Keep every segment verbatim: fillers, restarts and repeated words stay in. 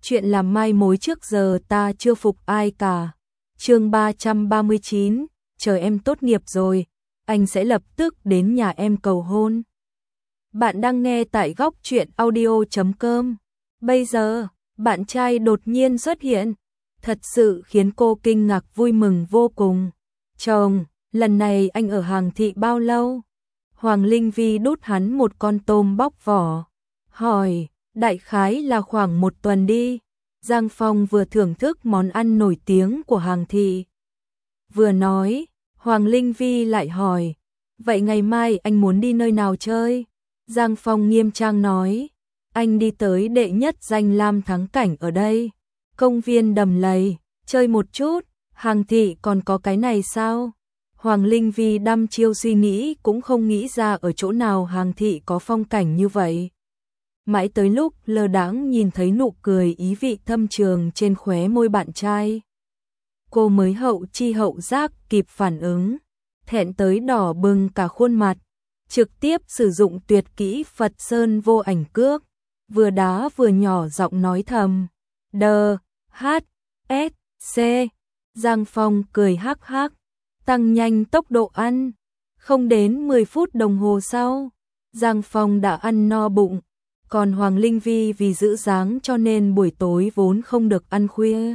chuyện làm mai mối trước giờ ta chưa phục ai cả. Chương ba trăm ba mươi chín, chờ em tốt nghiệp rồi, anh sẽ lập tức đến nhà em cầu hôn. Bạn đang nghe tại góc truyện audio chấm com. Bây giờ, bạn trai đột nhiên xuất hiện, thật sự khiến cô kinh ngạc vui mừng vô cùng. Chồng, lần này anh ở Hàng Thị bao lâu? Hoàng Linh Vi đút hắn một con tôm bóc vỏ, hỏi, đại khái là khoảng một tuần đi. Giang Phong vừa thưởng thức món ăn nổi tiếng của Hàng Thị, vừa nói. Hoàng Linh Vi lại hỏi, vậy ngày mai anh muốn đi nơi nào chơi? Giang Phong nghiêm trang nói, anh đi tới đệ nhất danh lam thắng cảnh ở đây, công viên Đầm Lầy, chơi một chút. Hàng Thị còn có cái này sao? Hoàng Linh Vi đăm chiêu suy nghĩ cũng không nghĩ ra ở chỗ nào Hàng Thị có phong cảnh như vậy. Mãi tới lúc lơ đãng nhìn thấy nụ cười ý vị thâm trường trên khóe môi bạn trai, cô mới hậu chi hậu giác kịp phản ứng, thẹn tới đỏ bừng cả khuôn mặt, trực tiếp sử dụng tuyệt kỹ Phật Sơn vô ảnh cước, vừa đá vừa nhỏ giọng nói thầm, đờ, hát, ét, xê. Giang Phong cười hắc hắc, tăng nhanh tốc độ ăn. Không đến mười phút đồng hồ sau, Giang Phong đã ăn no bụng, còn Hoàng Linh Vi vì giữ dáng cho nên buổi tối vốn không được ăn khuya,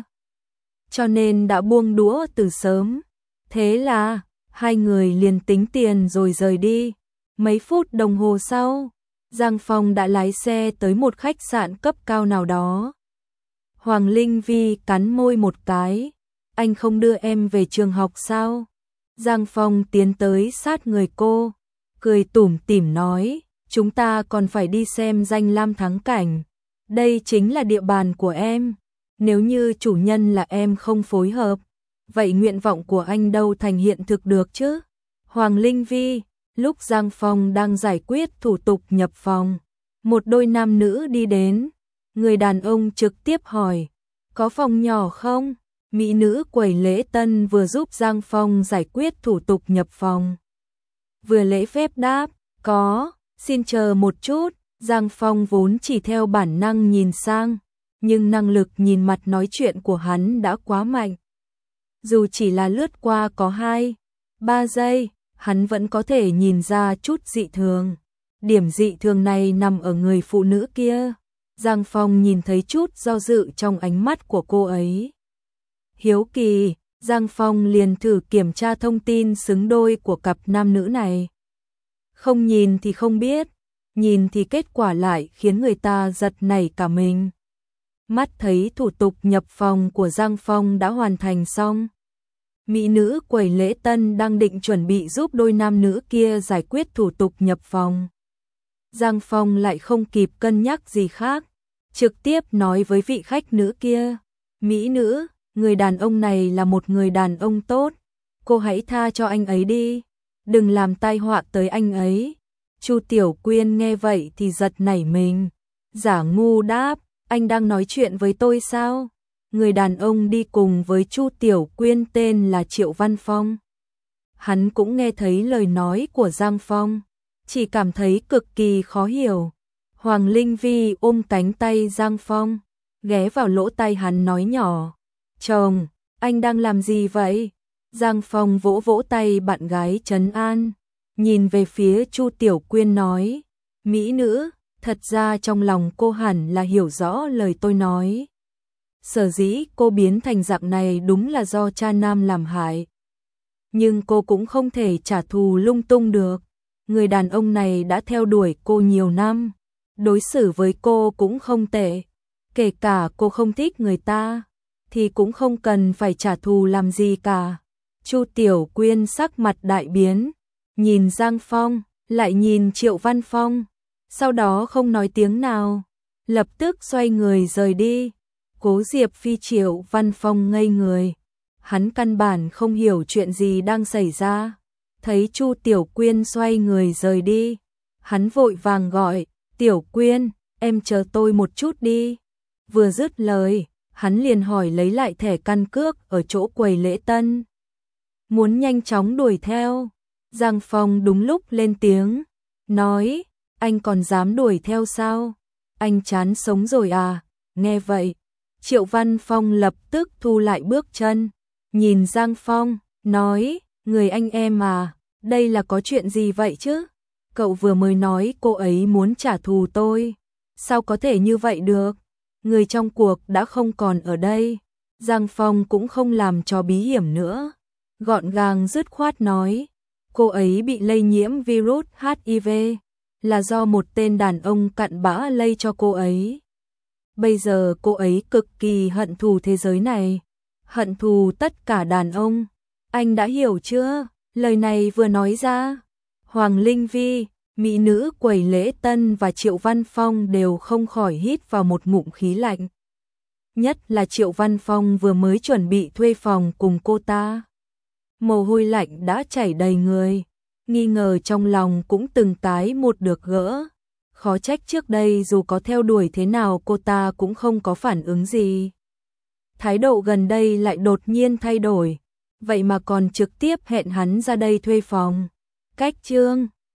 cho nên đã buông đũa từ sớm. Thế là, hai người liền tính tiền rồi rời đi. Mấy phút đồng hồ sau, Giang Phong đã lái xe tới một khách sạn cấp cao nào đó. Hoàng Linh Vi cắn môi một cái, anh không đưa em về trường học sao? Giang Phong tiến tới sát người cô, cười tủm tỉm nói, chúng ta còn phải đi xem danh lam thắng cảnh. Đây chính là địa bàn của em. Nếu như chủ nhân là em không phối hợp, vậy nguyện vọng của anh đâu thành hiện thực được chứ? Hoàng Linh Vi, lúc Giang Phong đang giải quyết thủ tục nhập phòng, một đôi nam nữ đi đến. Người đàn ông trực tiếp hỏi, có phòng nhỏ không? Mỹ nữ quầy lễ tân vừa giúp Giang Phong giải quyết thủ tục nhập phòng, vừa lễ phép đáp, có, xin chờ một chút. Giang Phong vốn chỉ theo bản năng nhìn sang, nhưng năng lực nhìn mặt nói chuyện của hắn đã quá mạnh. Dù chỉ là lướt qua có hai, ba giây, hắn vẫn có thể nhìn ra chút dị thường. Điểm dị thường này nằm ở người phụ nữ kia. Giang Phong nhìn thấy chút do dự trong ánh mắt của cô ấy. Hiếu kỳ, Giang Phong liền thử kiểm tra thông tin xứng đôi của cặp nam nữ này. Không nhìn thì không biết, nhìn thì kết quả lại khiến người ta giật nảy cả mình. Mắt thấy thủ tục nhập phòng của Giang Phong đã hoàn thành xong. Mỹ nữ quầy lễ tân đang định chuẩn bị giúp đôi nam nữ kia giải quyết thủ tục nhập phòng. Giang Phong lại không kịp cân nhắc gì khác, trực tiếp nói với vị khách nữ kia, Mỹ nữ, người đàn ông này là một người đàn ông tốt, cô hãy tha cho anh ấy đi, đừng làm tai họa tới anh ấy. Chu Tiểu Quyên nghe vậy thì giật nảy mình, giả ngu đáp, anh đang nói chuyện với tôi sao? Người đàn ông đi cùng với Chu Tiểu Quyên tên là Triệu Văn Phong. Hắn cũng nghe thấy lời nói của Giang Phong, chỉ cảm thấy cực kỳ khó hiểu. Hoàng Linh Vi ôm cánh tay Giang Phong, ghé vào lỗ tai hắn nói nhỏ, chồng, anh đang làm gì vậy? Giang Phong vỗ vỗ tay bạn gái trấn an, nhìn về phía Chu Tiểu Quyên nói, Mỹ nữ, thật ra trong lòng cô hẳn là hiểu rõ lời tôi nói. Sở dĩ cô biến thành dạng này đúng là do cha nam làm hại. Nhưng cô cũng không thể trả thù lung tung được. Người đàn ông này đã theo đuổi cô nhiều năm, đối xử với cô cũng không tệ. Kể cả cô không thích người ta, thì cũng không cần phải trả thù làm gì cả. Chu Tiểu Quyên sắc mặt đại biến, nhìn Giang Phong, lại nhìn Triệu Văn Phong, sau đó không nói tiếng nào, lập tức xoay người rời đi. Cố Diệp Phi Triệu Văn Phong ngây người, hắn căn bản không hiểu chuyện gì đang xảy ra. Thấy Chu Tiểu Quyên xoay người rời đi, hắn vội vàng gọi, Tiểu Quyên, em chờ tôi một chút đi. Vừa dứt lời, hắn liền hỏi lấy lại thẻ căn cước ở chỗ quầy lễ tân, muốn nhanh chóng đuổi theo. Giang Phong đúng lúc lên tiếng, nói, anh còn dám đuổi theo sao? Anh chán sống rồi à? Nghe vậy, Triệu Văn Phong lập tức thu lại bước chân, nhìn Giang Phong, nói, người anh em à, đây là có chuyện gì vậy chứ? Cậu vừa mới nói cô ấy muốn trả thù tôi, sao có thể như vậy được? Người trong cuộc đã không còn ở đây. Giang Phong cũng không làm cho bí hiểm nữa, gọn gàng dứt khoát nói, cô ấy bị lây nhiễm virus hát i vê, là do một tên đàn ông cặn bã lây cho cô ấy. Bây giờ cô ấy cực kỳ hận thù thế giới này, hận thù tất cả đàn ông. Anh đã hiểu chưa? Lời này vừa nói ra, Hoàng Linh Vi, mỹ nữ quầy lễ tân và Triệu Văn Phong đều không khỏi hít vào một ngụm khí lạnh. Nhất là Triệu Văn Phong vừa mới chuẩn bị thuê phòng cùng cô ta. Mồ hôi lạnh đã chảy đầy người, nghi ngờ trong lòng cũng từng tái một được gỡ. Khó trách trước đây dù có theo đuổi thế nào cô ta cũng không có phản ứng gì. Thái độ gần đây lại đột nhiên thay đổi, vậy mà còn trực tiếp hẹn hắn ra đây thuê phòng. Cách trương